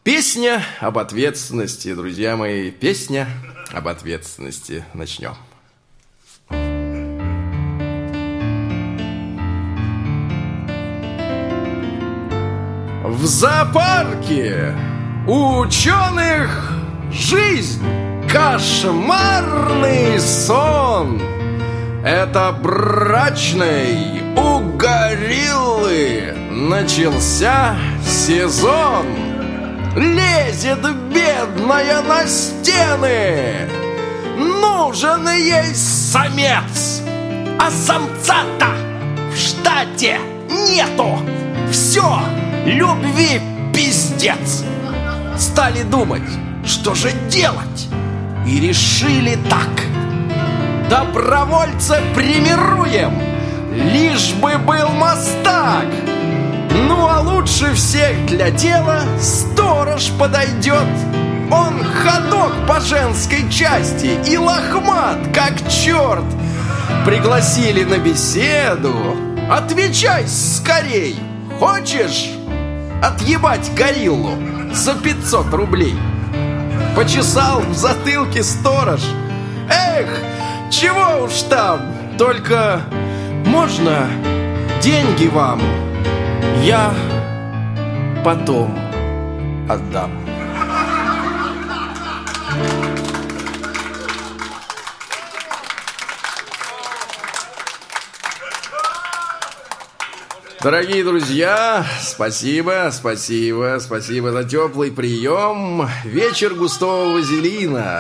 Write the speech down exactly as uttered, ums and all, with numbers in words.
Песня об ответственности, друзья мои, песня об ответственности. Начнем. В зоопарке у ученых жизнь кошмарный сон. Это брачный у гориллы начался сезон. Лезет бедная на стены, нужен ей самец, а самца-то в штате нету. Все, любви пиздец. Стали думать, что же делать, и решили так: добровольца премируем, лишь бы был мастак. Ну а лучше всех для дела сторож подойдет. Он ходок по женской части и лохмат, как черт. Пригласили на беседу. Отвечай скорей, хочешь отъебать гориллу за пятьсот рублей? Почесал в затылке сторож. Эх, чего уж там, только можно деньги вам я потом отдам. Дорогие друзья, спасибо, спасибо, спасибо за теплый прием. Вечер густого вазелина.